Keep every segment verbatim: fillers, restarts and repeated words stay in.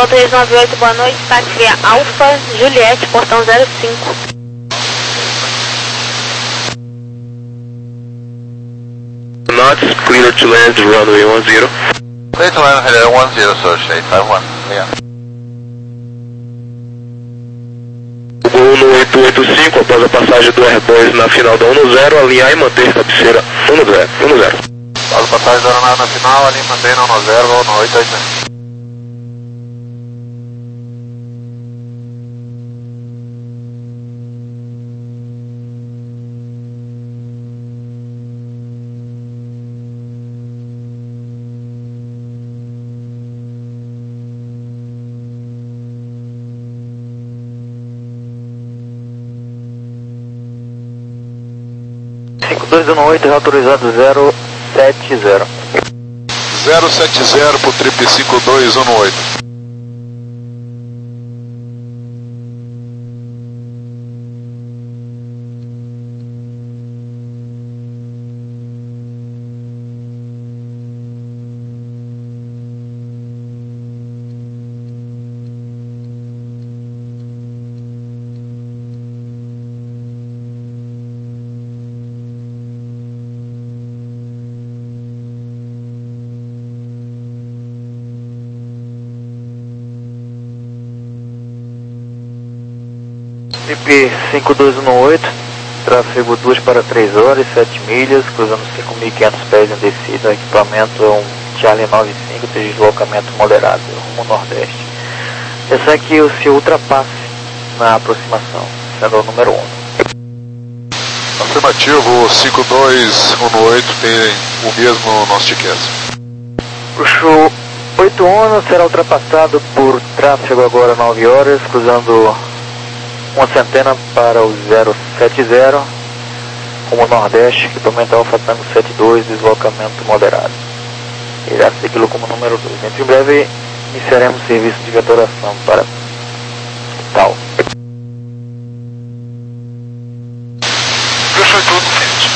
Gol três nove oito, boa noite, táxi Alfa Juliette, portão zero cinco. Not clear to land runway one zero. Clear to land header one zero, associate five one, clear. Gol no oito oito cinco, após a passagem do Airbus na final da um zero, alinhar e manter cabeceira um zero. Após a passagem da aeronave na final, alinhar e manter um zero, gol no oito oito cinco. cinco dois um oito, autorizado zero sete zero. zero sete zero pro trip cinco dois um oito. Trip cinco dois um oito, tráfego duas para três horas, sete milhas, cruzando cinco mil e quinhentos pés em descida, equipamento é um Charlie noventa e cinco, de deslocamento moderado, rumo nordeste. Esse aqui o seu ultrapasse na aproximação, sendo o número um. Afirmativo, cinco dois um oito tem o mesmo nosso ticket. Puxou oito um, será ultrapassado por tráfego agora nove horas, cruzando uma centena para o zero sete zero, rumo nordeste, equipamento Alfa Tango setenta e dois, deslocamento moderado. Irá segui-lo como número dois. Dentro em breve iniciaremos serviço de vetoração para tal. Puxou tudo, frente.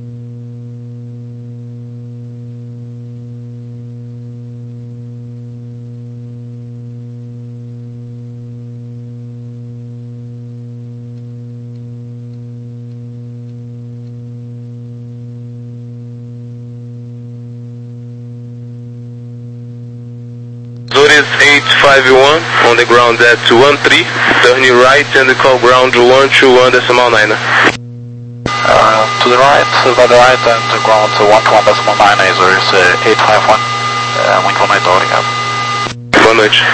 Zurich eight five one, on the ground at one three, turn right and call ground one two one decimal nine. Uh, to the right, by the right and the ground one two one decimal nine, Zurich eight five one. Uh, muito boa noite, obrigado. Boa noite.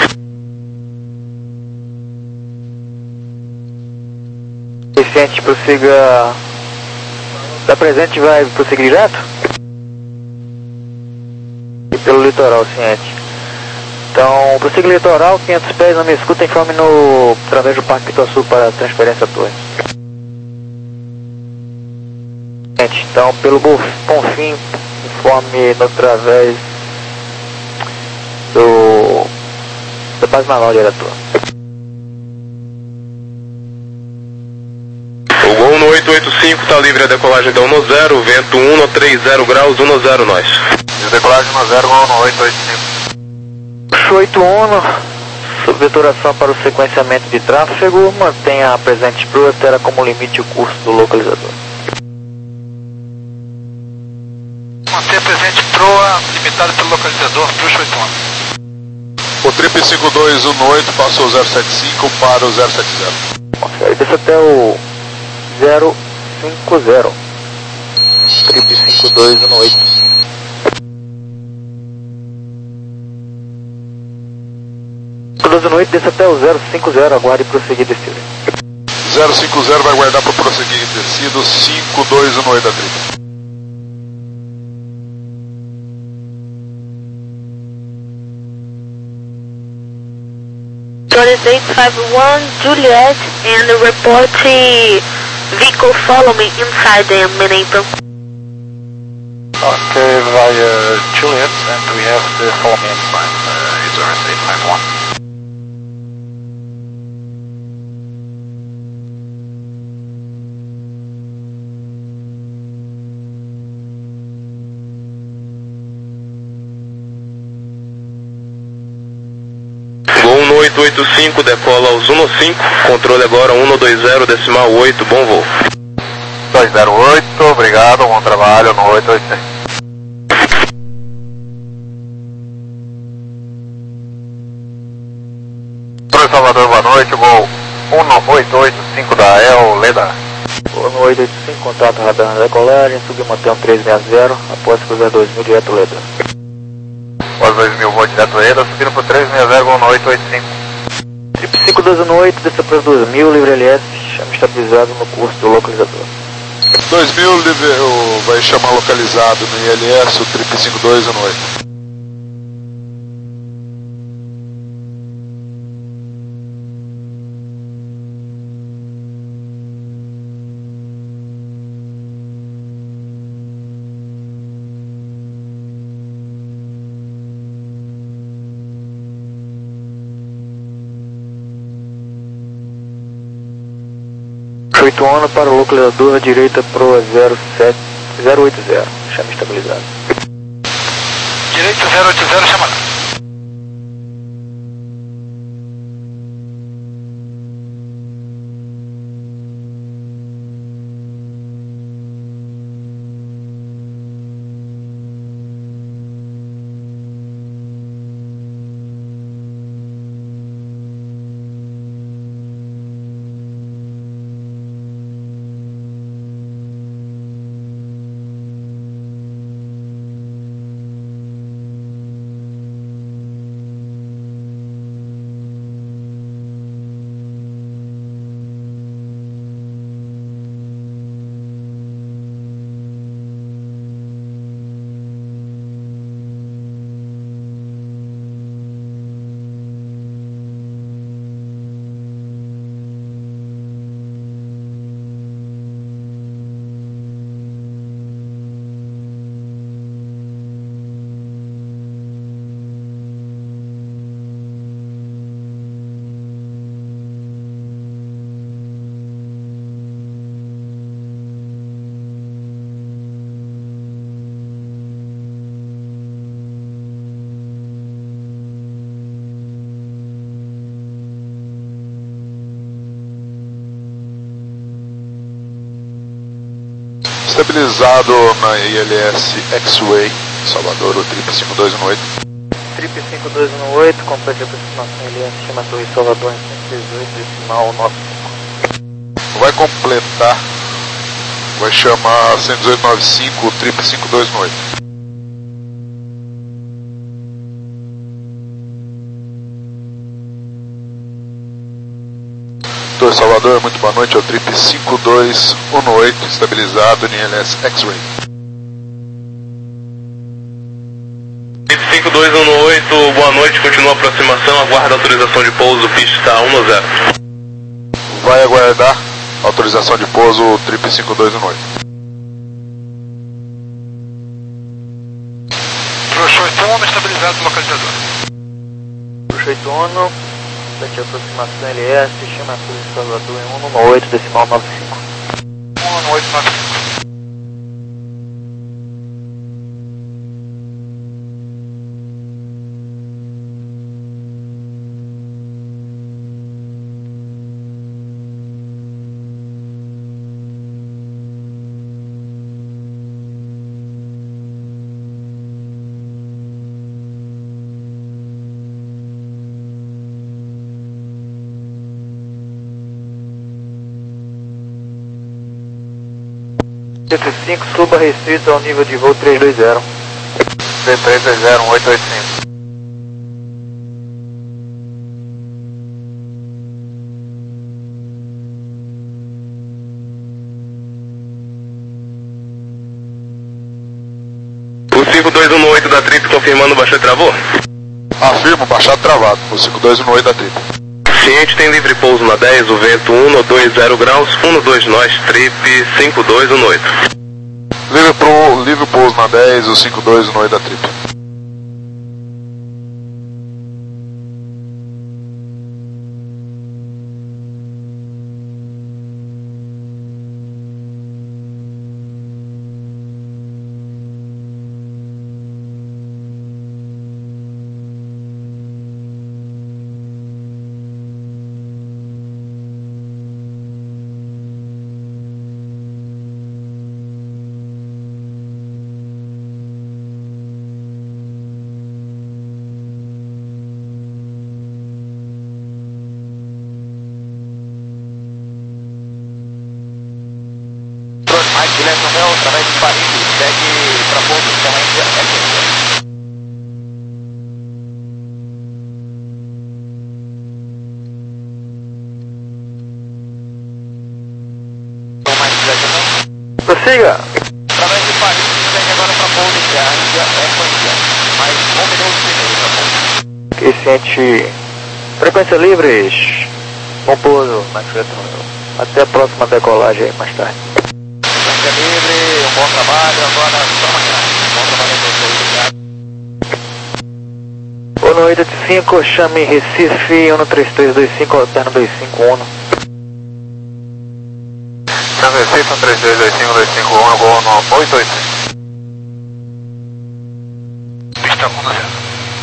Vicente, prossiga. Da presente vai prosseguir direto? E pelo litoral, ciente. Então, prossiga litoral, quinhentos pés, não me escuta, informe no, através do Parque Pituaçu para transferência torre. Gente, então, pelo Bonfim, informe no através do, da base naval, diretor. O Gol no oito oito cinco está livre a decolagem da um zero, vento um no trinta graus, um zero nós. Decolagem um zero, Gol no oito oito cinco. oito um, sob vetoração para o sequenciamento de tráfego, mantenha a presente proa, terá como limite o curso do localizador. Manter presente proa, limitado pelo localizador, puxa oito um. O trip cinco dois um oito passou o zero sete cinco para o zero sete zero. Ok, desce até o zero cinco zero. Trip cinco dois um oito. cinco dois um oito, desce até o zero cinco zero, aguarde prosseguir descida. zero cinco zero vai guardar para prosseguir descido, cinco dois um oito da trip. eight five one, Juliet, and report vehicle follow me inside the main apron. Okay, via Juliet, and we have the follow me inside, uh, is eight five one. Gol oito oito cinco, decola aos um cinco, controle agora um dois zero, decimal oito, bom voo. dois zero oito, obrigado, bom trabalho no oito oito seis. Salvador, boa noite, voo um oito oito cinco da E L, Leda. Um oito oito cinco, contato radar na decolagem, submanter um três seis zero, após cruzar dois mil direto Leda. Após dois mil, voo direto Leda, subindo por três seis zero, voo no oito oito cinco. Trip cinco dois um oito, desça para dois mil, livre L S, chama estabilizado no curso do localizador. dois mil, livre, vai chamar localizado no I L S, o trip cinco dois um oito. oito ano para o localizador, direita pro zero sete zero oito zero, chama estabilizado. Direito zero oito zero, chamada. Estabilizado na I L S X-Way, Salvador, o trip cinco dois um oito. Trip cinco dois um oito, complete a aproximação L S, chama Torre Salvador em cento e dezoito, decimal nove cinco. Vai completar, vai chamar cento e dezoito nove cinco, o trip cinco dois um oito. Torre Salvador, muito boa noite, é o trip cinco dois um oito, estabilizado em I L S X-Ray. Trip cinco dois um oito, boa noite, continua a aproximação, aguarda a autorização de pouso, pista um zero. Vai aguardar autorização de pouso, trip cinco dois um oito. Trouxa oito um, estabilizado no localizador. Trouxa oito um, complete a aproximação L S, chama Torre Salvador em um oito, decimal nove cinco. um oito nove cinco. T cinco, suba restrito ao nível de voo três dois zero. três dois zero, um oito oito cinco. O cinco dois um oito da Trip confirmando, baixou e travou? Afirmo, baixado travado, o cinco dois um oito da Trip. Ciente, tem livre pouso na dez, o vento um dois zero graus, um dois nós, Trip cinco dois um oito. Livre, pro, livre pouso na dez, o cinco dois um oito da Trip. através de Paris, segue para pouso Stella India, F N. Prossiga! Através de Paris, segue agora para pouso Stella India, F N. Mais um minuto e meio para pouso. Crescente, frequência livres, bom pouso, Max Retorno. Até a próxima decolagem aí mais tarde. Frequência livre, um bom trabalho, agora só amanhã. Bom trabalho a vocês, obrigado. Boa noite, oito cinco, chame Recife, um três três dois cinco, alterno dois cinco um. Chame Recife, um três três dois cinco dois cinco um, vou no oito oito. Pista um zero.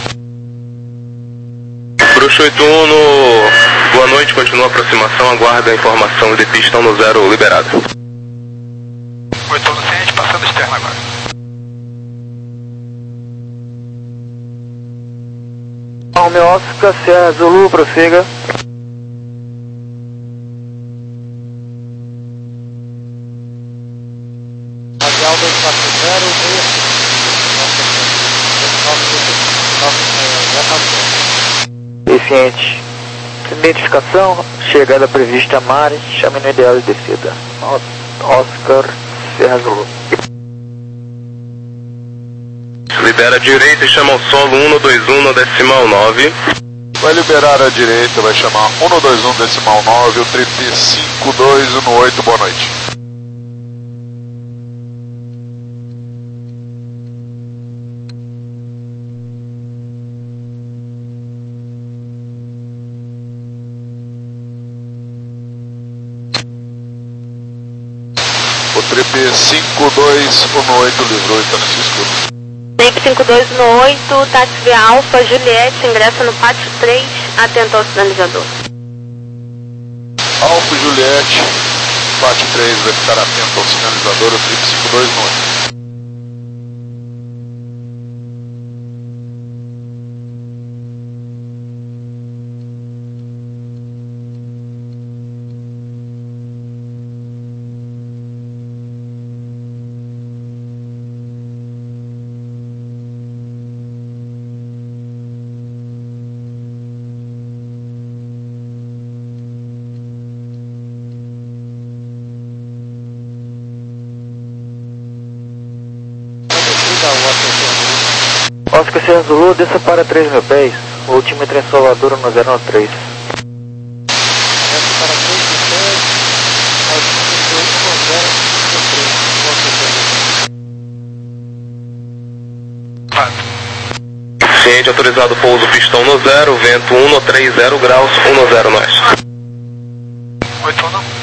Bruxo oito um, boa noite, continua a aproximação, aguarda a informação de pista um zero liberado. oito um ciente, passando externo agora. Alme Oscar, Sierra Zulu, prossiga. Radial dois quatro zero, Eficiente. Identificação, chegada prevista a Mares, chame no ideal de descida. Oscar, Sierra Zulu. Libera a direita e chama o solo um dois um decimal nove. Vai liberar a direita, vai chamar um dois um decimal nove, o trip cinco dois um oito, boa noite. O trip cinco dois um oito livrou e está nesse escuro. Trip cinco dois um oito, táxi via Alfa, Juliette, ingressa no pátio três, atento ao sinalizador. Alfa Juliette, pátio três, vai ficar atento ao sinalizador, o trip cinco dois um oito. Oscar Sierra Zulu, desça para três mil pés, o último entre Salvador no zero três. Desce para três mil pés, altitude um zero três. Ciente, autorizado pouso pistão no zero, vento um três zero graus, um zero nós. oito um não.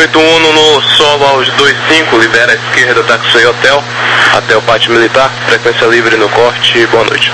oito um no solo aos dois cinco, libera a esquerda, táxi hotel, até o pátio militar, frequência livre no corte, boa noite.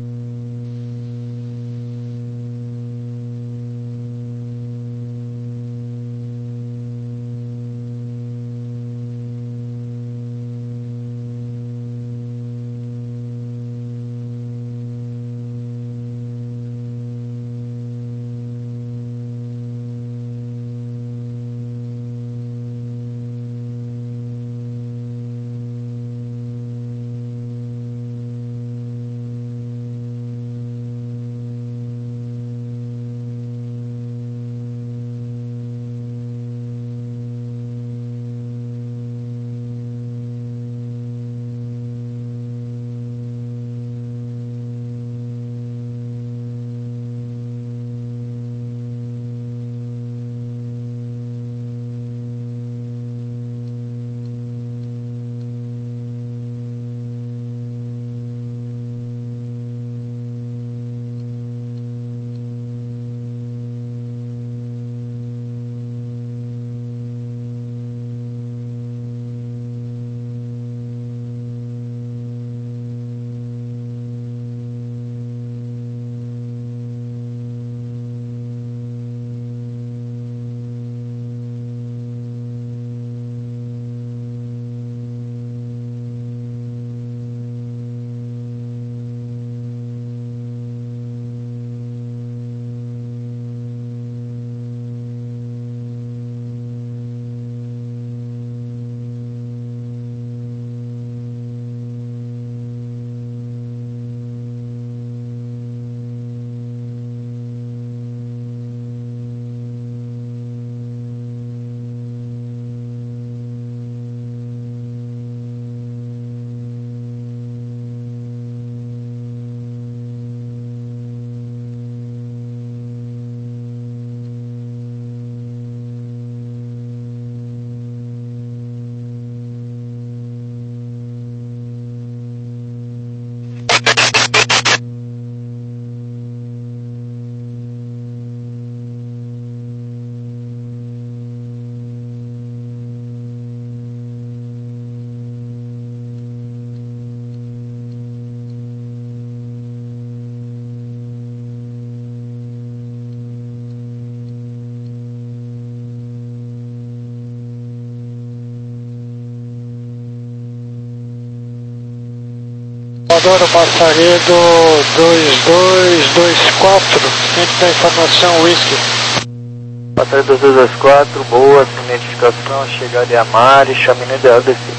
Comodoro Passaredo dois dois dois quatro, centro da informação Whisky. Passaredo dois dois dois quatro, boa, sem identificação, chegada em Amari, chame no ideal descido.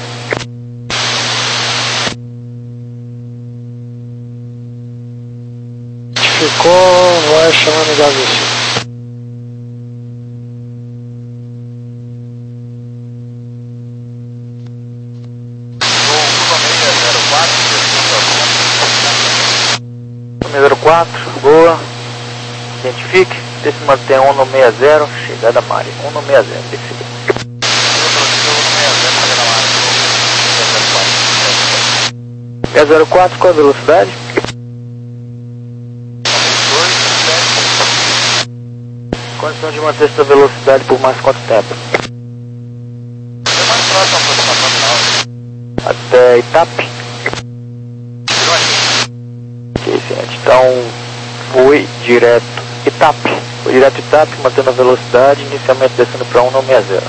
Ficou, vai chamando ideal descido. zero quatro, boa, identifique, desce mantém um no sessenta, chegada Mari, um no sessenta, descida. zero quatro, qual a velocidade? Condição de manter essa velocidade por mais quanto tempo? Até Itape? Então, fui direto Itape, fui direto Itape, mantendo a velocidade, inicialmente descendo para um no sessenta.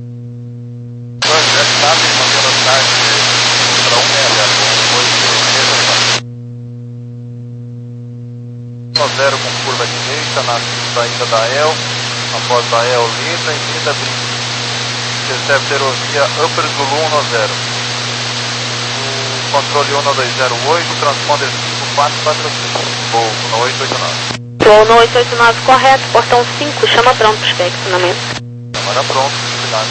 zero com curva direita na saída da E L, após da E L livre, em Vida Brito. Recebe ferrovia Upper Zulu um no zero. Controle um no dois zero oito, transponder cinco quatro quatro cinco. Voo no oito oito nove. Voo no oito oito nove, correto, portão cinco, chama pronto para estacionamento. Chamada pronto, cuidado.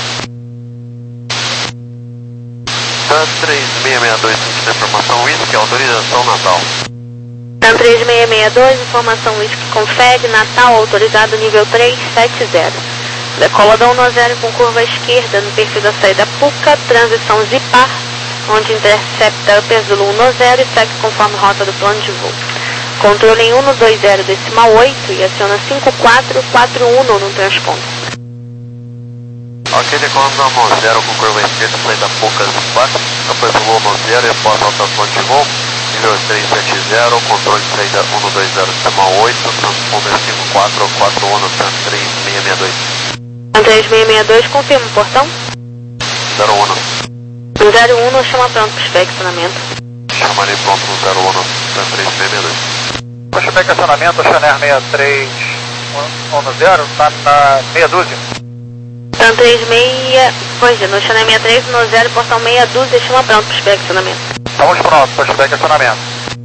TAN três seis seis dois, sentido informação Whisky, autorização Natal. TAN três seis seis dois, informação Whisky, confere, Natal, autorizado nível três sete zero. Decola da um no zero com curva esquerda no perfil da saída Puca, transição Zipar, onde intercepta Upper Zulu um no zero e segue conforme rota do plano de voo. Controle em um no dois zero decimal oito e aciona cinco quatro quatro um no transponder. Ok, decolando zero com curva esquerda, saída Poucas quatro, depois do Loma zero e após altação de voo, nível três sete zero, controle de saída um dois zero, decimal oito, transponder cinco quatro quatro um, Tan três seis seis dois. Tan três seis seis dois, confirma o portão. zero um. zero um, chama pronto para inspecionamento. Chamarei pronto no zero um, Tan três seis seis dois. Pushback acionamento, Channel seis três um zero, está na meia dúzia. Tan três seis, corrigindo, no Channel seis três um zero, portão meia dúzia, chama pronto para inspecionamento. Estamos prontos, pushback acionamento.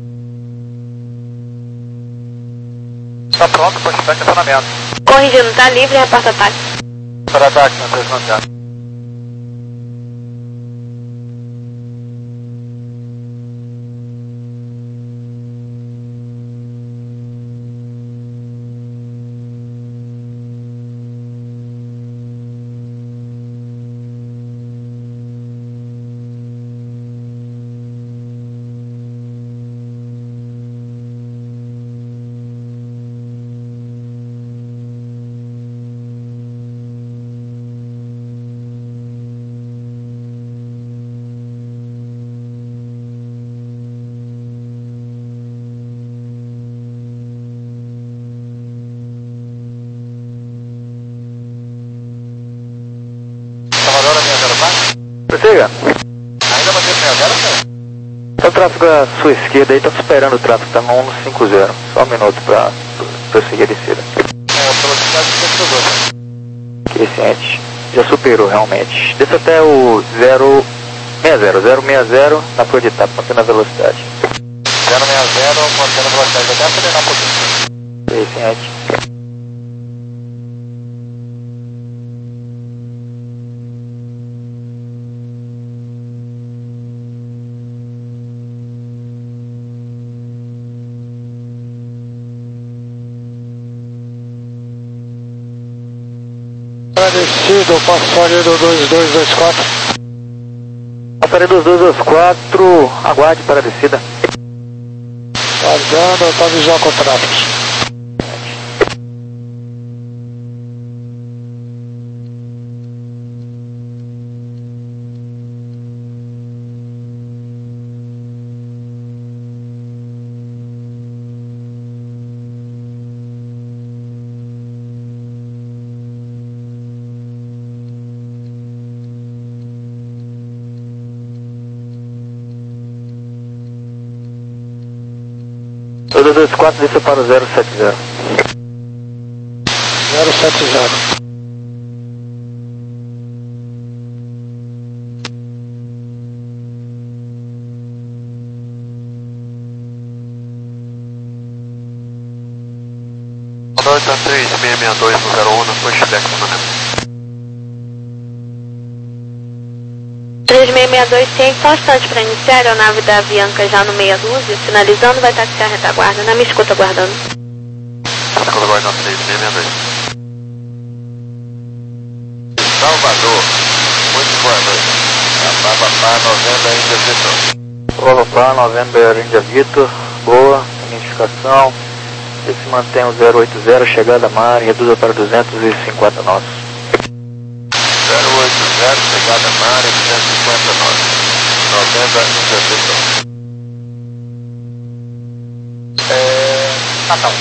Está pronto, pushback acionamento. Corrigindo, está livre, reporta ataque. Para ataque, Tan três um zero. Prossiga. Ainda mantém seis zero, senhor? Tá o tráfego à sua esquerda aí, tá superando o tráfego, tá no um cinco zero. Só um minuto pra prosseguir a descida. É, velocidade de cento e doze. Ok, ciente. Já superou realmente. Desça até o zero seis zero, zero seis zero na folha de etapa, mantendo a velocidade. zero seis zero, mantendo a velocidade até acelerar um pouquinho. Ok, ciente. Agradecido, passageiro dois dois dois quatro. Passageiro dois dois dois quatro, aguarde para a descida. Aguardando, tá visual com tráfego. dois dois dois quatro, desça para o zero sete zero. zero sete zero. dois três seis seis dois no zero um, pushback acionamento. três seis seis dois, ciente, só um instante para iniciar, a aeronave da Avianca já no meia dúzia, sinalizando, vai taxiar a retaguarda, na minha escuta aguardando. Escuta aguardando três seis seis dois. Salvador, muito boa noite. Bababá, November, Índia Vitor. Bababá, November, Índia Vitor, boa, identificação. Ele se mantém o zero oito zero, chegada a mar, reduza para duzentos e cinquenta nós. zero oito zero, chegada a mar, duzentos e cinquenta nós. Novembro, Índia Vitor. É... Natal.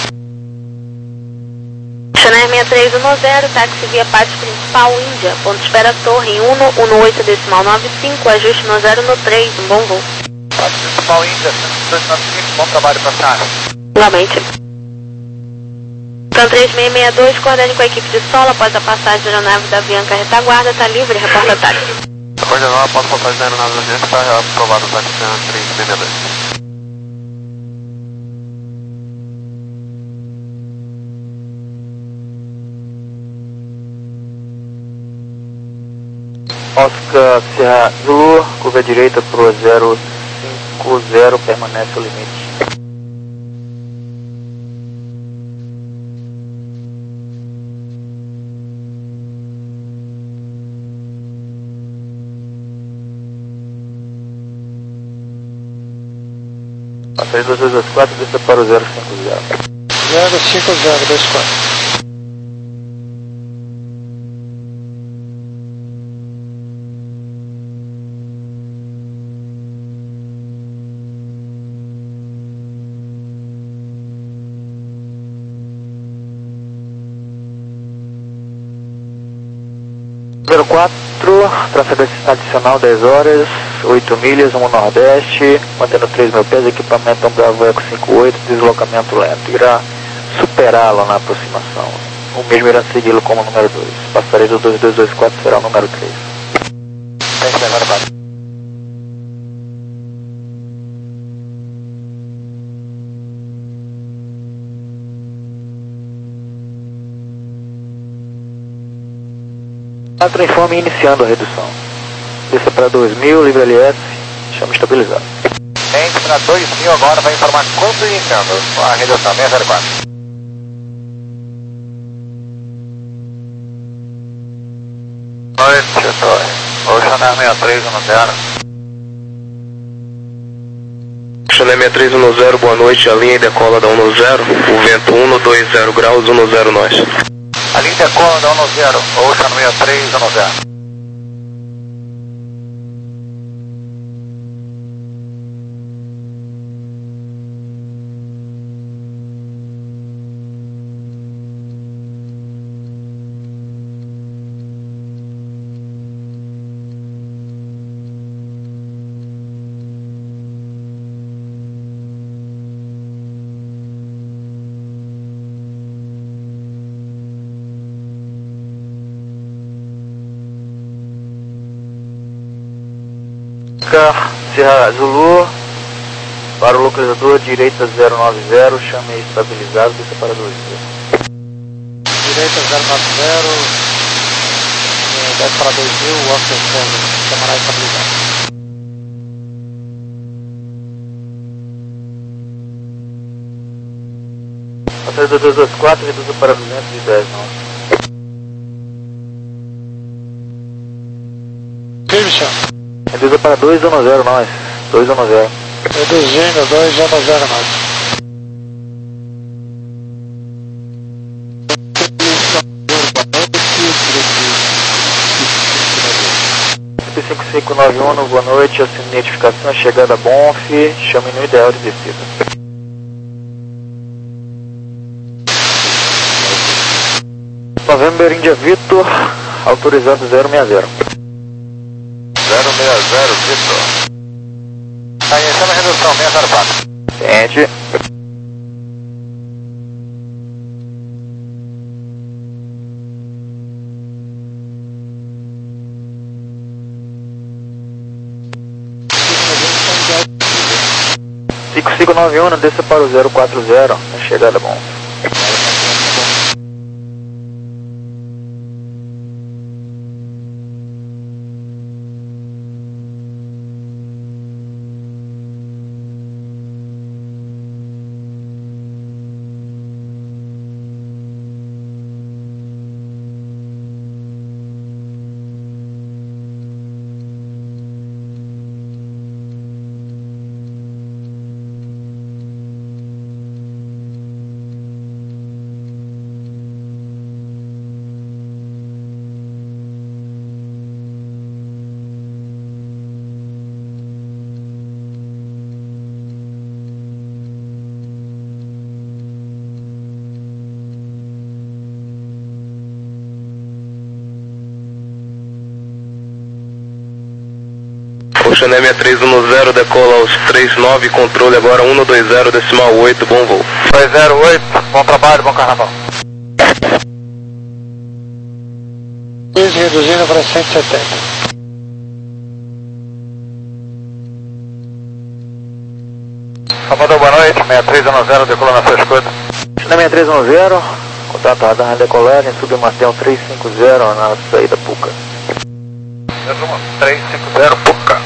Channel seis três um zero, táxi via pátio principal, Índia, ponto de espera torre em um um oito decimal nove cinco, ajuste no zero no três, um bom voo. Pátio principal, Índia, dois nove cinco, bom trabalho para a Igualmente. Tan três seis seis dois, coordenando com a equipe de solo após a passagem da aeronave da Avianca retaguarda, está livre, reporta ataque. Coordenando após a passagem da aeronave da Avianca, está aprovado o ataque três seis seis dois. Oscar Serra Zulu, curva direita para o zero cinco zero, permanece o limite. Passageiro dois dois dois quatro, desça para o zero cinco zero. zero cinco zero dois quatro. zero quatro, tráfego adicional dez horas, oito milhas, rumo nordeste, mantendo três mil pés, equipamento Bravo Eco cinquenta e oito, deslocamento lento. Irá superá-lo na aproximação. O mesmo irá segui-lo como número dois. Passarei do dois dois dois quatro, será o número três. quatro informe iniciando a redução. Desça para dois mil, livre L S, chama estabilizado. Mente para dois mil agora, vai informar quanto iniciando a redução seiscentos e quatro. Ocean sessenta e três um zero. Ocean sessenta e três um zero, boa noite, a linha decola da um zero, o vento um dois zero graus, um zero nós. A linha decola da um zero, Ocean sessenta e três um zero. Serra Zulu, para o localizador direita zero nove zero, chame estabilizado, desça para dois mil. Direita zero nove zero, desce para dois mil, o Oscar chamará estabilizado. Passagem do dois dois quatro, reduza para duzentos e dez, não. Christian. Reduza para dois um zero, nós. dois um zero. Reduzindo, dois um zero, nós. cinco cinco nove um, boa noite, assina identificação, chegada Bonf, chame no ideal de descida. November India Vitor, autorizado zero seis zero. zero seis zero, Vitor. Tá iniciando a redução, seiscentos e quatro. Sente. cinco cinco nove um, desça para o zero quatro zero, a chegada bom. Ocean sessenta e três um zero, decola aos trinta e nove, controle agora um dois zero, decimal oito, bom voo. dois zero oito, bom trabalho, bom carnaval. Reduzindo para cento e setenta. Salvador, boa noite, sessenta e três um zero, decola na sua escuta. sessenta e três um zero, contato radar decolagem, submartel trezentos e cinquenta na saída Puca. trezentos e cinquenta, Puca.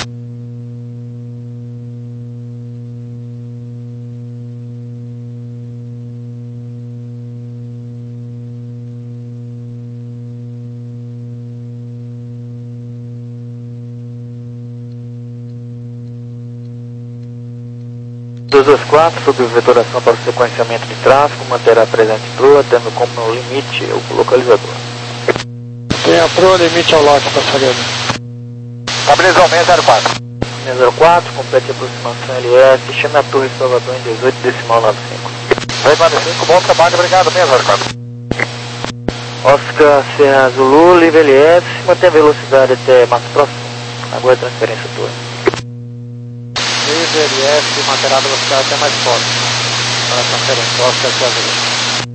dois dois quatro, sob vetoração para o sequenciamento de tráfego, manterá presente proa, tendo como limite o localizador. Tem a proa limite ao lote, passageiro. Estabilizou seiscentos e quatro. seiscentos e quatro, complete a aproximação L S, chame a Torre Salvador em dezoito decimal noventa e cinco. dois nove cinco, bom trabalho, obrigado, seiscentos e quatro. Oscar Serra Zulu, livre L S, mantém a velocidade até mais próximo. Agora a transferência tua. Livre L S, manterá a velocidade até mais próximo. Para a transferência, Oscar Serra Zulu.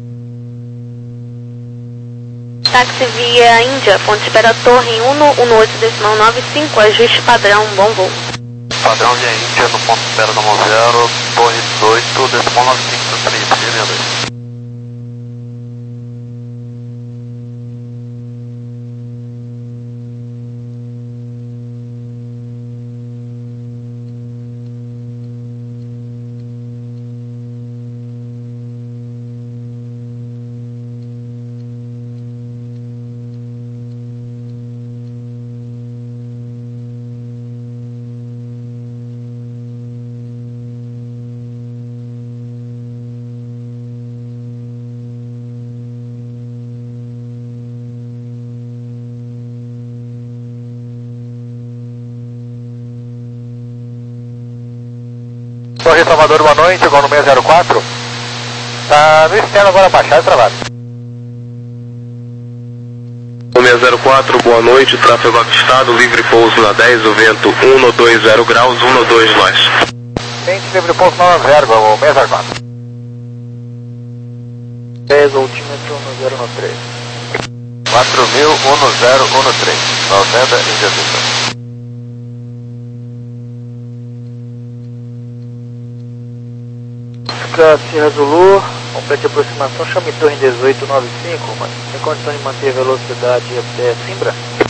Táxi via Índia, fonte espera torre em um um oito decimal nove cinco, ajuste padrão, bom voo. Padrão via Índia no ponto de espera da Mão Zero, torre dezoito, decimal nove cinco, três, seis seis dois. Torre Salvador, boa noite, igual no seis zero quatro. Tá no externo agora baixado e travado. seis zero quatro, boa noite, tráfego avistado, livre pouso na dez, o vento um dois zero graus, um dois nós. Vente livre pouso na zero, igual o seis zero quatro. dez, altímetro um zero um três. quatro mil, um zero um três, Fazenda Índia Vista. Serra Zulu, complete aproximação, chame torre dezoito nove cinco, mas tem condição de manter a velocidade até Simbra?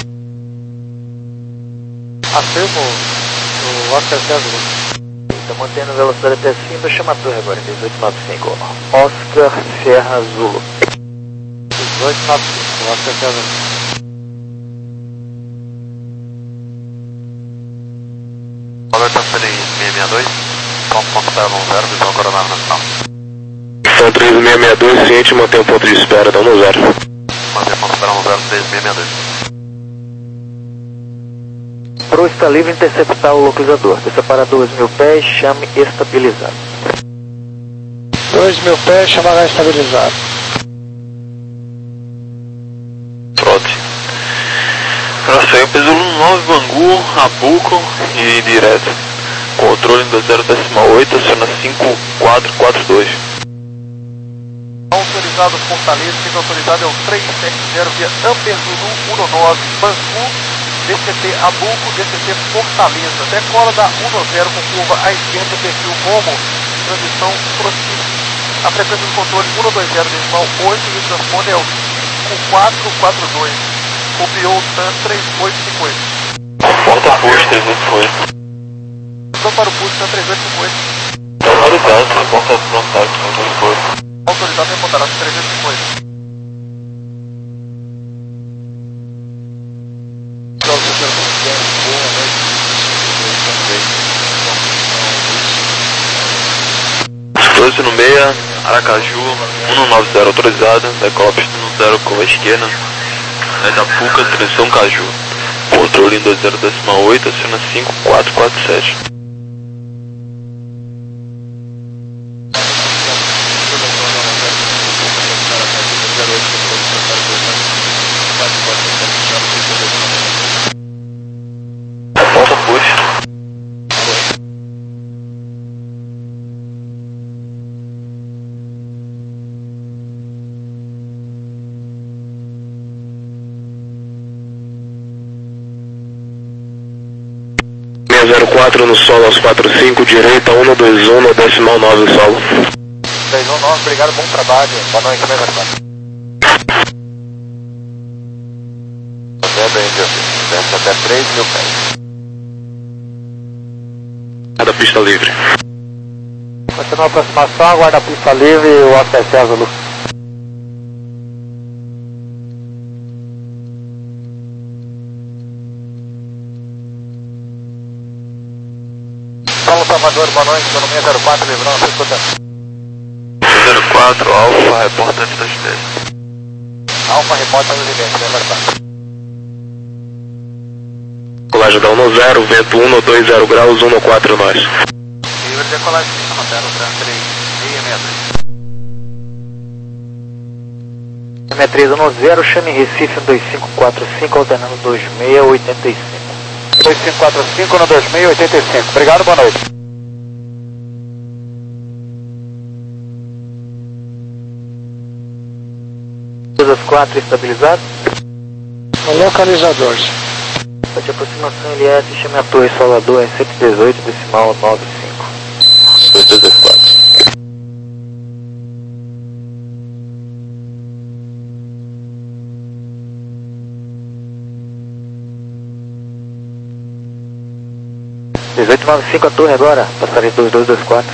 Afirmo o Oscar Serra Zulu. Está mantendo a velocidade até Simbra, chama a torre agora em dezoito nove cinco. Oscar Serra Zulu. dezoito nove cinco, Oscar Serra Zulu. Valor transferir seis seis dois, ponto zero um zero, visão coronária nacional. Então três seis seis dois, ciente, mantém o ponto de espera, dá no zero. Mantém ponto zero um zero, três seis seis dois. Pro está livre interceptar o localizador. Desça para dois mil pés, chame estabilizado. dois mil pés, chamará estabilizado. Trote. Rafael peso nove, Bangu, Abuco e direto. Controle em dois zero decimal oito, aciona cinco quatro quatro dois. Autorizado Fortaleza, fica autorizado é o três sete zero via Amper Zulu um nove, Bangu, D C T Abuco, D C T Fortaleza. Decola da um zero com curva à esquerda, perfil Momo, transição prossiga. A frequência do controle um dois zero decimal oito e o transponder é o cinco quatro quatro dois. Copiou T A M três oito cinco oito. Porta push três oito oito. Então para o pulso T A M três oito cinco oito. Autorizado, porta frontal três oito oito. Autorizado em Pontarás três oito cinco oito. doze no meia, Aracaju, um nove zero autorizado, decola pista no zero com a esquerda, é da Puca, transição Caju. Controle em dois zero decimal oito, aciona cinco quatro quatro sete. Volta push. seis zero quatro no solo aos quatro cinco, direita um dois um no decimal nove solo. seis um nove, obrigado, bom trabalho. Boa noite, seis zero quatro. Fazenda Índia, desce até três mil pés. Cada pista livre. Continua a aproximação, aguarda a pista livre e o Oscar Serra Zulu. Paulo Salvador, boa noite, meu nome é zero quatro, livrão, você escuta. zero quatro, Alfa, reporta antes das dez. Alfa, reporta no limite, zero quatro. Colagem da um zero, vento um dois zero graus, um quatro nós. Livre decolagem, chama zero três seis seis dois. M três um zero, chame Recife um dois cinco quatro cinco, alternando dois seis oito cinco. dois cinco quatro cinco no dois seis oito cinco. Obrigado, boa noite. Todas as quatro estabilizadas. Localizadores. De aproximação L S, chame a Torre Salvador em cento e dezoito, decimal nove cinco. dois dois dois quatro. dezoito nove cinco a torre agora, passaria dois dois dois quatro.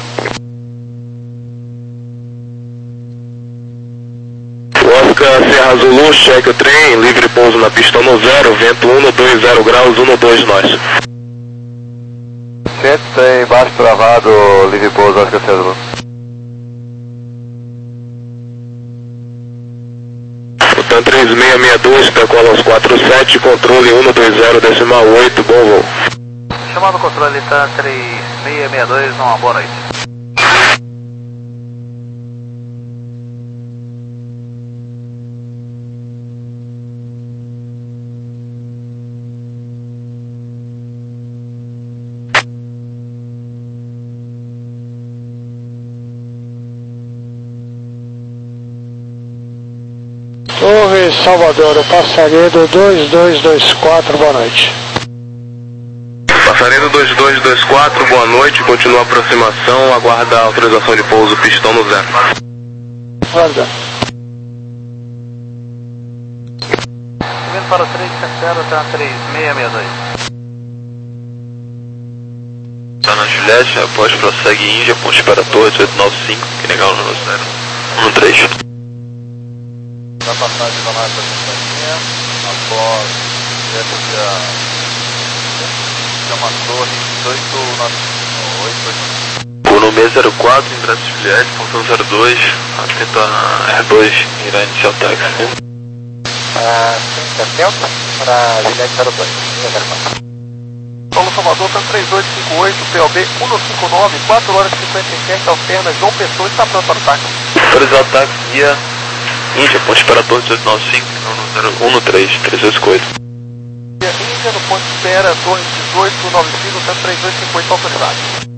Oscar Serra Zulu, cheque o trem, livre pouso na pista no zero, vento um dois zero graus, um dois nós. Centro tem baixo travado, livre pouso, Oscar Serra Zulu. Butão três seis seis dois, decola aos quatro sete, controle um dois zero, decimal oito, bom voo. Chamado controle, tá três seis seis dois, uma boa noite. Torre Salvador, o passageiro dois dois dois quatro, boa noite. Passaredo dois dois dois quatro, boa noite, continua a aproximação, aguarda a autorização de pouso, pistão no zero. Guarda. Subindo para o três sete zero, tá três seis seis dois. Tá na Juliette, após prossegue Índia, ponte espera Torres oito nove cinco, que legal no zero. um três. Da passagem da nossa companhia, após essa uma torre oito nove oito. Por meia zero quatro, ingresso Juliette, ponto zero dois, atento a R dois, irá iniciar o táxi. Para setenta, para Juliette zero dois. Paulo Salvador, tá três oito cinco oito, P O B um cinco nove, quatro horas e cinquenta e sete, alterna João Pessoa, está pronto para o táxi. Autorizar o táxi via Índia, ponte espera Torres oito nove cinco, um três, três oito oito. Índia, no ponto de espera, Torres dezoito nove cinco, tá três oito cinco oito, autorizado.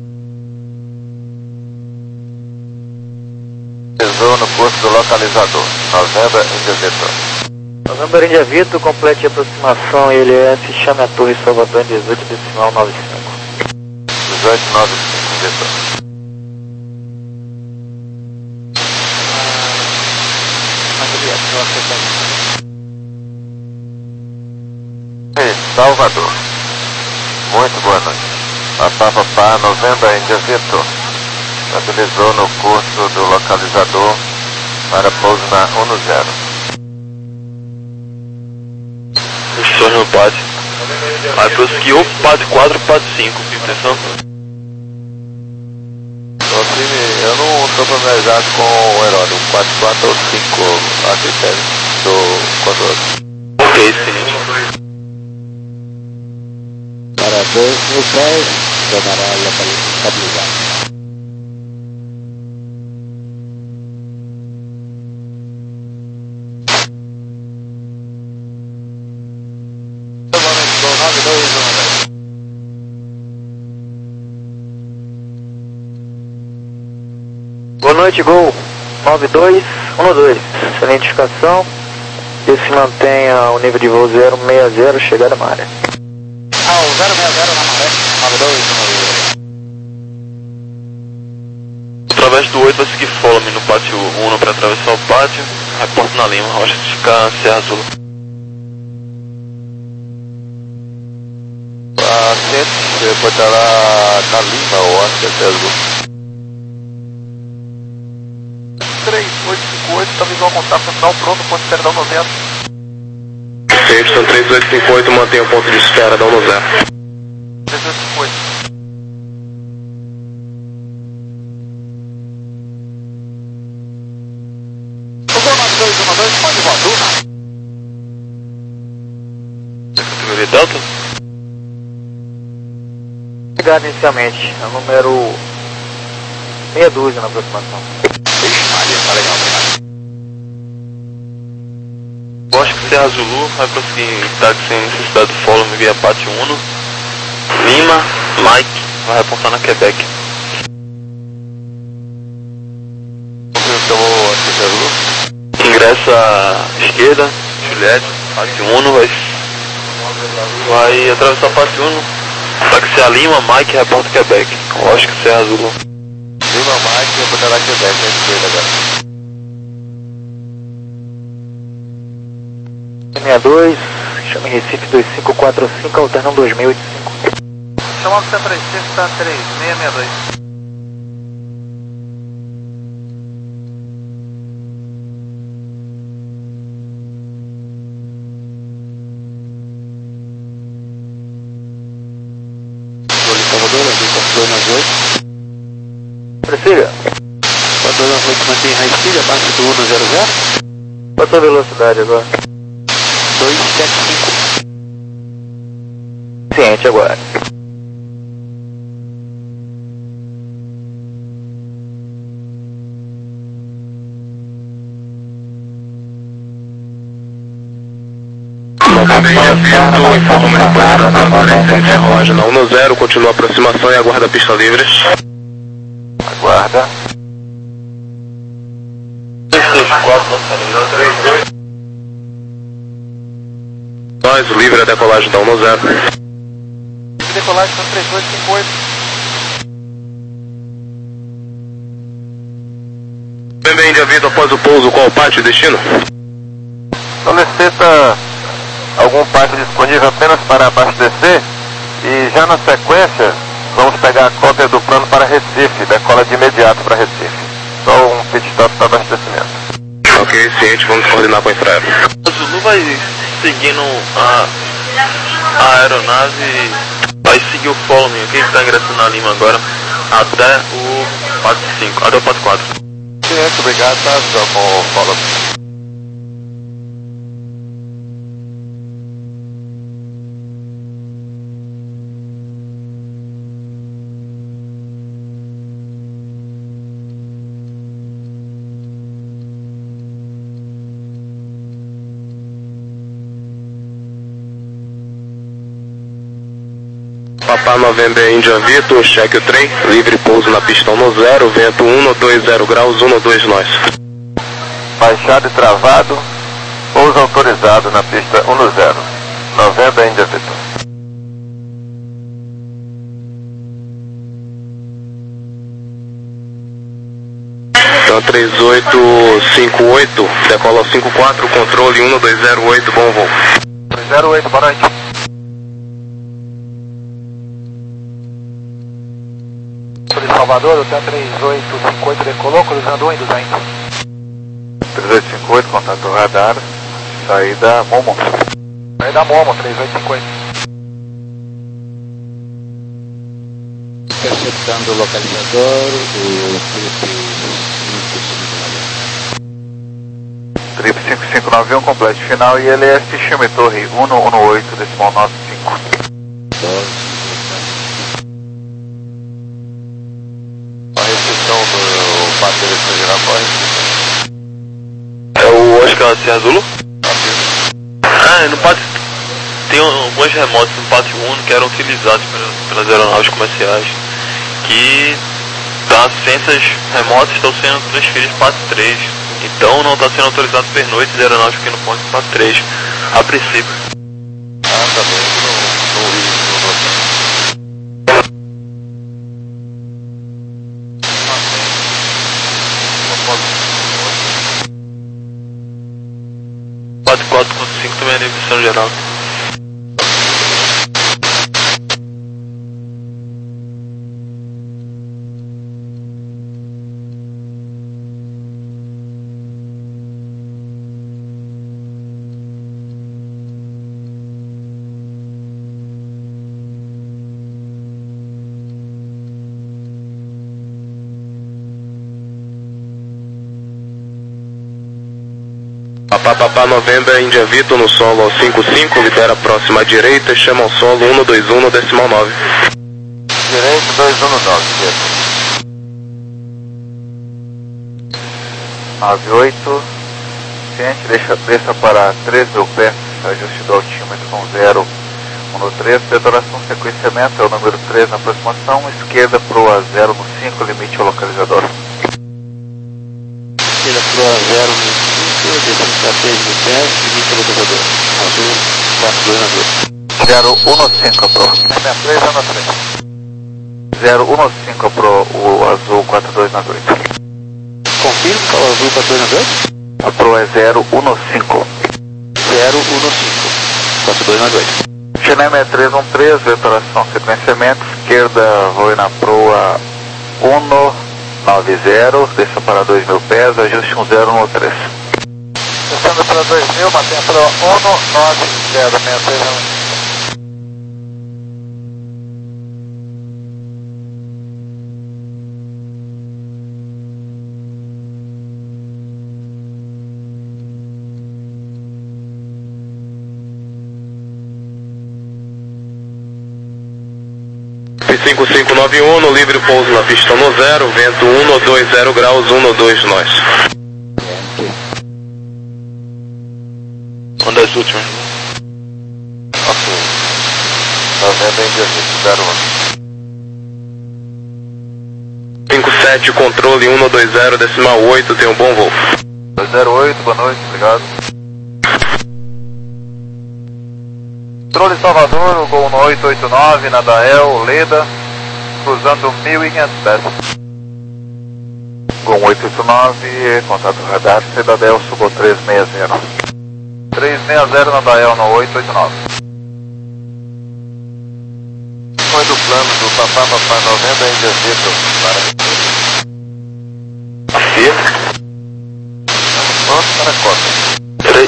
Pesou no posto do localizador, November Índia Vitor. November Índia Vitor, complete a aproximação L S, chame a Torre Salvador em dezoito, decimal nove cinco. dezoito nove cinco, Vitor. Salvador, muito boa noite. Papá Papá, Novembro Índia Vitor, estabilizou no curso do localizador para pouso na um zero. Senhor no pátio. Vai prosseguir ou pátio quatro ou pátio cinco, que impressão? Eu não estou familiarizado com o Herói, quatro quatro ou cinco a critério do controle. Ok, excelente. Para dois mil pés, tornará estabilizado. Boa noite, Gol nove dois um dois, sua identificação, e se mantenha o nível de voo zero seis zero, chegada na área. Ah, o zero seis zero na maré, nove dois um dois. Através do oito vai seguir follow-me no pátio um para atravessar o pátio, reporto na Lima, rocha de ficar Serra Azul. A centro, você pode estar lá na Lima, ou Oscar Serra Azul. três oito cinco oito, está visual contato central pronto, ponto de espera, dá um noventa. Y três oito cinco oito, mantenha o ponto de espera, dá um zero. três oito cinco oito. O Gol nove dois um dois, pode voar, Categoria Delta? Chegada inicialmente, é o número meia dúzia na aproximação. Ixi, Maria, tá legal, obrigado. Oscar Serra Zulu vai prosseguir táxi sem necessidade do follow via Pátio Uno. Lima, Mike, vai reportar na Quebec. Ingressa à esquerda, Juliette, Pátio Uno, vai, vai atravessar Pátio Uno. Táxi a Lima, Mike, reporta Quebec. Oscar Serra Zulu. Lima, Mike, reportar na Quebec, à esquerda agora. sessenta e dois, chama Recife dois cinco quatro cinco, alternando dois mil e oitenta e cinco. Chamado cento e trinta e seis, está três seis seis dois. Precisa? Quanto a noite mantém high speed abaixo do um zero zero? Quanto a velocidade agora? dois sete cinco. Ciente agora. Roger, um no zero, continua a aproximação e aguarda a pista livre. Aguarda. Nós, livre a decolagem da um no zero. Decolagem para três dois cinco oito. Bem, bem, de aviso após o pouso, qual parte e destino? Solicita algum parque disponível apenas para abastecer e já na sequência vamos pegar a cópia do plano para Recife, decola de imediato para Recife. Só um pit stop para abastecimento. Ok, ciente, vamos coordenar com a Infraero. O Zulu vai seguindo a, a aeronave, vai seguir o follow me, que está ingressando na Lima agora, até o Pátio cinco, até o Pátio quatro. Ciente, obrigado, tá? Vamos follow. Papa November India Vitor, cheque o trem, livre pouso na pista um no zero, vento um no dois zero graus, um no dois nós. Baixado e travado, pouso autorizado na pista um no zero, November India Vitor. Então três oito cinco oito, decola cinco quatro, controle um no dois zero oito, bom voo. dois zero oito, boa noite. Salvador, o T três oito cinco oito decolou, cruzando um e duzentos. três oito cinco oito, contato radar, saída Momo. Saída Momo, três oito cinco oito. Interceptando o localizador, o Trip cinco cinco nove um, complete final, e L S Chime Torre um no um no oito, decimal nove cinco. É o Oscar Serra Zulu? Ah, no pátio tem alguns remotos no Pátio Uno que eram utilizados pelas aeronaves comerciais, que das licenças remotas estão sendo transferidas para Pátio três, então não está sendo autorizado pernoite de aeronaves que não podem para Pátio três, a princípio. Ah, tá bem, não, não vi, quatro quatro quatro cinco também é emissão geral. Papá Papá November India Vitor no solo ao cinco cinco, libera próxima à direita, chama ao solo um no dois um no decimal nove. Direito dois um no nove, nove oito, deficiente, deixa, desça para três mil pés, ajuste do altímetro com zero um três, detonação sequenciamento, é o número três na aproximação, esquerda para o A zero no cinco, limite ao localizador. Esquerda para o A zero no cinco, descendo para três mil pés, limite ao localizador. Azul, quatro dois na dois. zero um cinco Pro. sessenta e três a três. zero um cinco Pro, o azul quatro dois na dois. Confirma que é o azul quatro dois na dois? A Pro é zero um cinco. zero um cinco, quatro dois na dois. Chennai sessenta e três um três, vetoração sequenciamento, esquerda, voe na proa um nove zero, desça para dois mil pés, ajuste um zero um três. Descendo para dois mil, mantenha para um nove zero, sessenta e três um. cinco cinco nove um, no livre pouso na pista no zero, vento um dois zero graus, um dois nós. Um das últimas. Ok. Novembro em zero um. cinco sete, controle um dois zero, decimal oito, tem um bom voo. dois zero oito, boa noite, obrigado. Controle Salvador, o Gol oito oito nove, na Dael, Leda, cruzando mil e quinhentos pés. Gol oito oito nove, contato radar, Cidadel, subo três seis zero. três seis zero na Dael, no oito oito nove. Foi do plano do Papá Papá Novembro em Jezito, para Afia. pronto para a cota. três.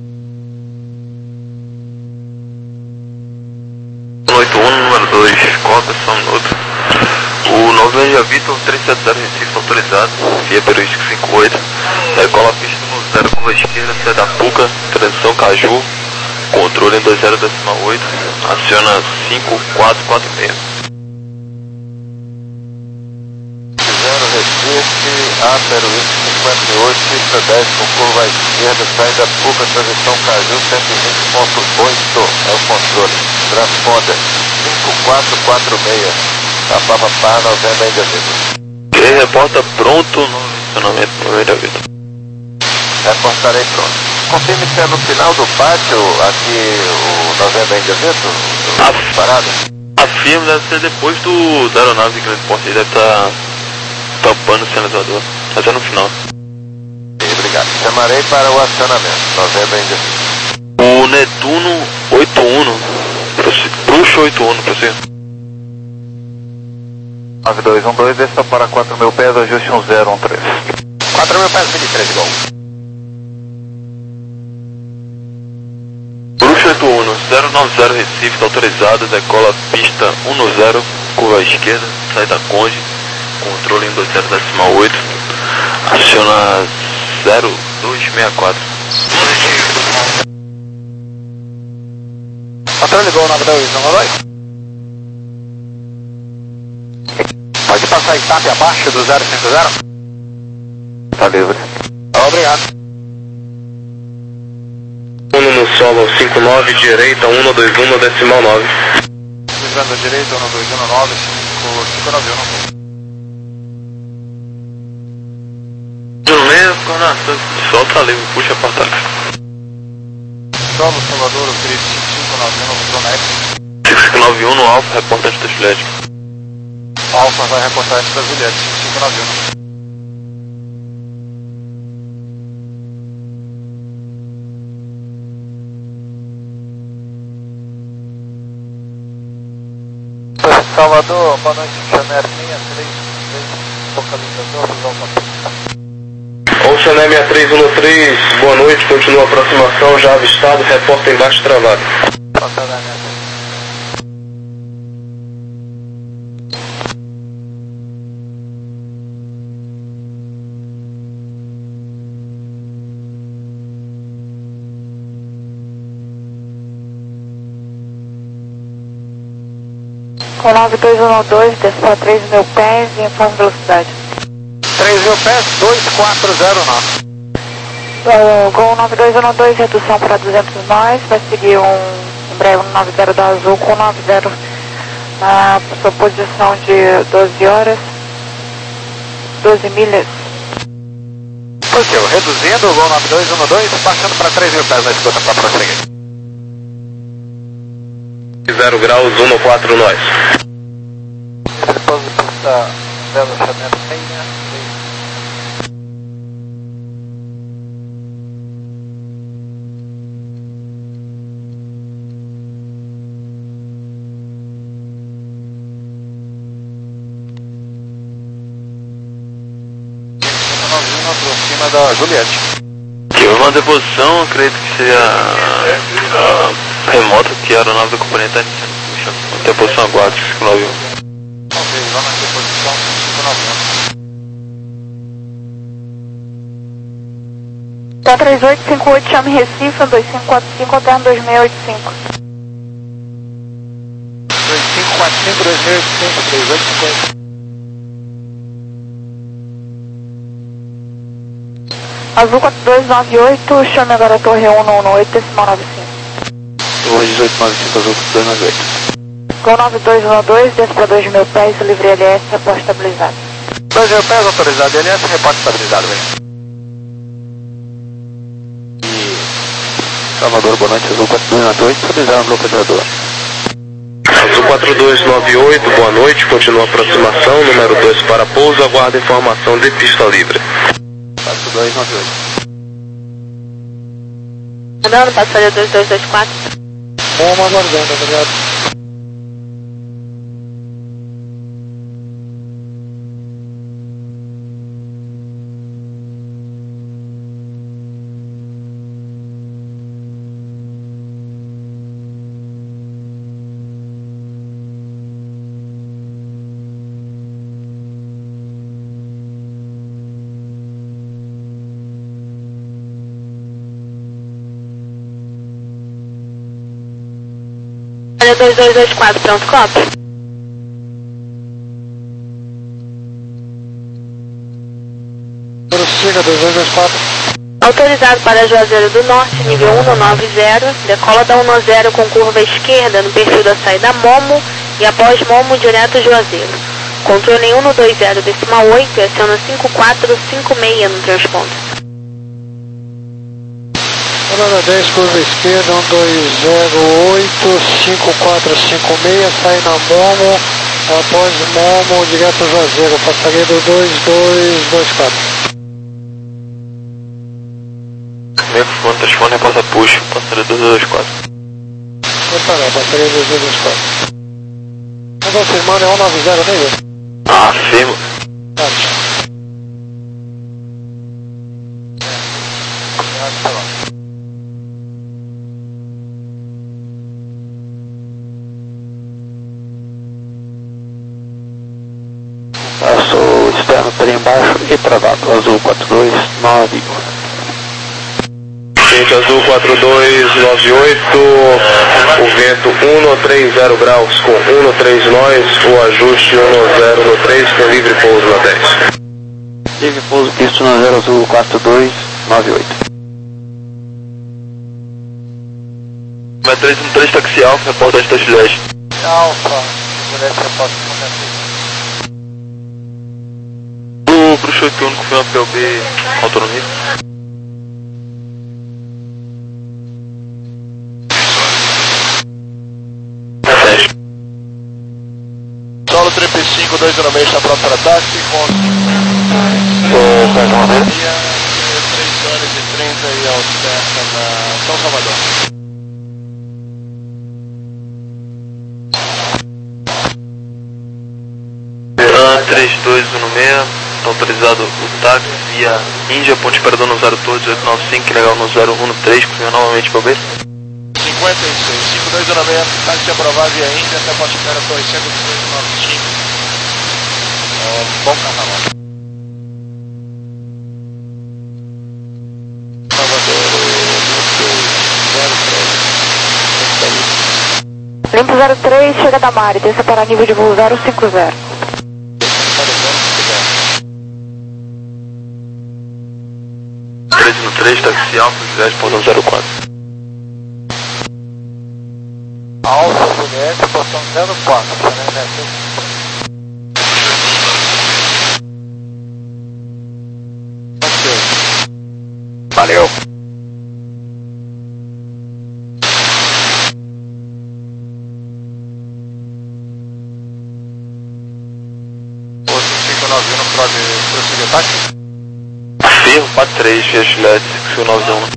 oito um, número dois, cota, São Nudo. O Novembro Vitor três sete zero Recife autorizado, via Peruística cinco oito, decola a pista no zero curva esquerda, sai da Puca, transição Caju, controle em dois zero decimal oito, aciona cinco quatro quatro seis. zero Recife, A Peruística cinquenta e oito, pista dez com curva à esquerda, sai da Puca, transição Caju cento e vinte ponto oito, é o controle. Transponder cinco quatro quatro seis, Papá Papá Novembro em Jezito. E reporta pronto no estacionamento Novembro Vitor. Reportarei pronto. Confirme se é no final do pátio, aqui o Novembro em Jezito, Ah. parada. A firma deve ser depois do, da aeronave grande porte, deve estar tampando o sinalizador, até no final. Obrigado. Chamarei para o acionamento, Novembro em Jezito. O Netuno oito um, Bruxo oito um, para você. nove dois um dois, desça para quatro mil pés, ajuste um zero um três. quatro mil pés, vinte e três, gol. Bruxo oito um, zero nove zero Recife, está autorizado, decola pista um zero, curva à esquerda, sai da Conde, controle em dois zero decimal oito, aciona zero dois seis quatro. Controle Gol nove dois um dois. Pode passar a estape abaixo do zero cinco zero? Tá livre. Obrigado. um no solo cinco nove, direita um dois um, decimal nove. Cruzando a direita, um dois um nove, cinco nove um. No meio, coordenação, o sol tá livre, puxa a portaria. Solo Salvador, três cinco cinco nove um, zona X. cinco cinco nove um no Alfa, reportante da Juliette. Alfa vai reportar essa Juliette, cinco cinco nove um. Salvador, boa noite, Channel seis três, localizador, volta. Ou Channel seis três um três, boa noite, continua a aproximação, já avistado, reporta embaixo travado. Com nove dois um dois, desce para três mil pés e informe velocidade. três mil pés, dois quatro zero nove. Uh, Gol nove dois um dois, redução para duzentos nós, vai seguir um Embraer cento e noventa da Azul com noventa na sua posição de doze horas, doze milhas. Positivo, reduzindo o Gol nove dois um dois, baixando para três mil pés na escuta para prosseguir. zero graus, um quatro nós. Depois de pista zero chamento meia. Aproxima da Juliette. Que houve uma devolução, acredito que seja a, a remota que a aeronave da companhia está iniciando. Devolução aguardo, cinco nove um. Ok, vamos na deposição cinco nove um. Tá três oito cinco oito, chame Recife, dois cinco quatro cinco, alterno dois seis oito cinco. dois cinco quatro cinco, dois seis oito cinco, três oito cinco oito. Azul quatro dois nove oito, chame agora a torre um um oito, decimal nove cinco. Torre dezoito nove cinco, Azul dois nove oito. Gol nove dois um dois, desce para dois mil pés, livre L S, reporte estabilizado. dois mil pés autorizado, L S, reporte estabilizado, velho. E Salvador, boa noite, Azul quatro dois nove oito, estabilizado no localizador. Azul quatro dois nove oito, boa noite, continua a aproximação, número dois para pouso, aguarda informação de pista livre. quatro dois nove oito. Andando, passaria dois dois dois quatro. Vamos aguardando, obrigado. dois dois dois quatro, pronto, copy. Prossiga, dois dois dois quatro. Autorizado para Juazeiro do Norte, nível cento e noventa, decola da cento e dez com curva esquerda no perfil da saída Momo e após Momo direto Juazeiro. Controle cento e vinte, decimal oito, aciona cinco quatro cinco seis no transponder. Coluna dez, curva esquerda, um dois zero oito, cinco quatro cinco seis, sai na Momo, após Momo, direto Juazeiro, passageiro dois dois dois quatro. Meio fundo, transponder, reposa push, passaria dois dois dois quatro. Preparar, passageiro dois dois dois quatro. Tá confirmando, é cento e noventa, né, velho? Ah, firma. Tá, Passou externo, trem embaixo e travado, Azul quatro dois nove oito. Gente, Azul quatro dois nove oito, o vento cento e trinta graus com cento e três nós, o ajuste cento no três, tem livre pouso na dez. Livre pouso, pista um zero, Azul quatro dois nove oito. três um três, táxi alfa, reportagem da Juliette. Alfa, Juliette, reporte comentado. O Bruxo oito um, confirma P O B, autonomia. Solo trinta e cinco, dois zero seis, está pronto para táxi, com Ô, faz uma vez. três horas e trinta e ao certo na São Salvador. três dois um seis, está autorizado o táxi via Índia, Ponte Parador no zero dois oito nove cinco, legal no zero um três, confirma novamente P O B. cinquenta e seis, cinco dois zero seis, táxi aprovado via Índia, até Ponte Parador cento e dois nove cinco. É, bom carnaval. Limpo zero três, chega da Mari, desça para nível de voo zero cinco zero. treze no três, táxi Alfa, Juliette, portão zero quatro. Alfa, Juliette, portão zero quatro. Valeu. cinco nove um, pode prosseguir, tá? Ferro, quatro três, Via Juliette, cinco nove um.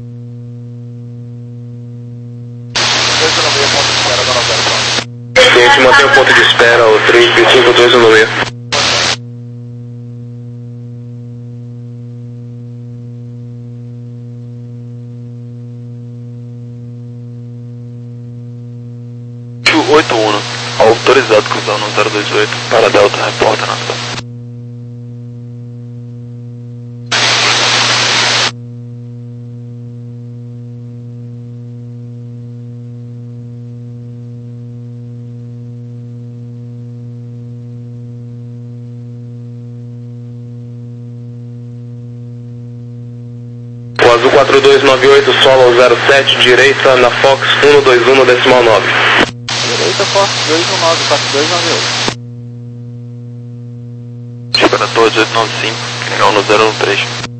Cliente, mantém o ponto de espera, o três cinco dois um seis. oito um, autorizado cruzar no zero dois oito para Delta, reporta na cidade. O Azul quatro dois nove oito, solo zero sete, direita na Fox um dois um, decimal nove. Direita, Fox dois um nove, quatro dois nove oito. Chega na torre oito nove cinco, final no zero um três.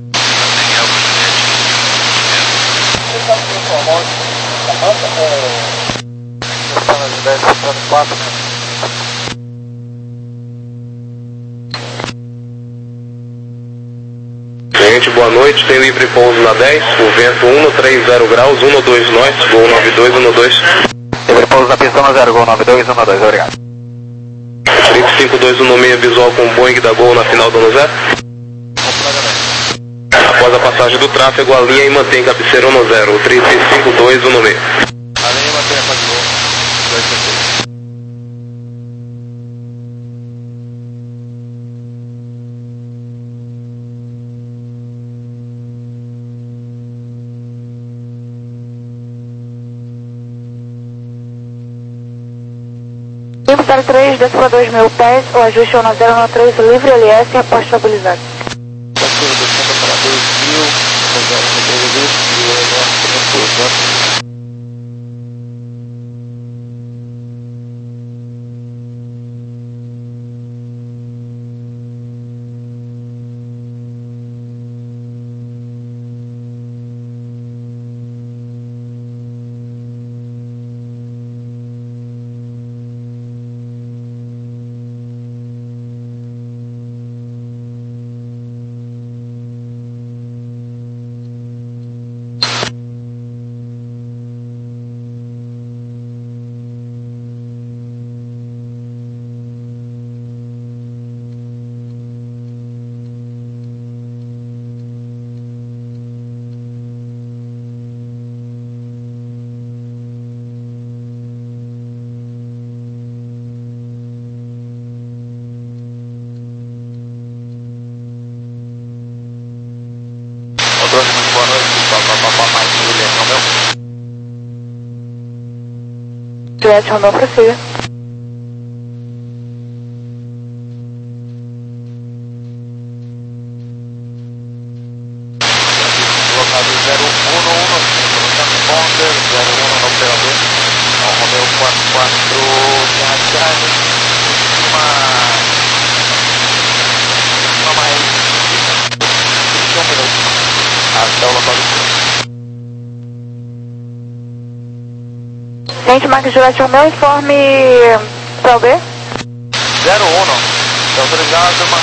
Cliente, boa noite, tem livre pouso na dez, o vento um três zero graus, um dois nós, Gol nove dois um dois. Livre pouso na pista no zero, Gol nove dois um dois, obrigado. trinta e cinco dois um seis, visual com Boeing da Gol na final do ano zero. Após a passagem do tráfego, alinha e mantém cabeceira no zero, trinta e cinco dois um seis. Alinha e mantém a fase de Gol, dois seis. cinco zero três, desce dois mil pés, o ajuste um zero um três, livre L S e após estabilizado. Procura descendo para dois mil, zero um três, livre L S, boa noite, papapá, mais Juliette, Romeu. Juliette, Romeu, prossiga. Locado zero um um, transponder, zero um no operador. Romeu quatro quatro, terra de terra, em cima, em cima mais trinta e um minutos. Até o local do centro. Gente, Marcos Juliette, Romeu, informe P O B. zero um, está autorizado,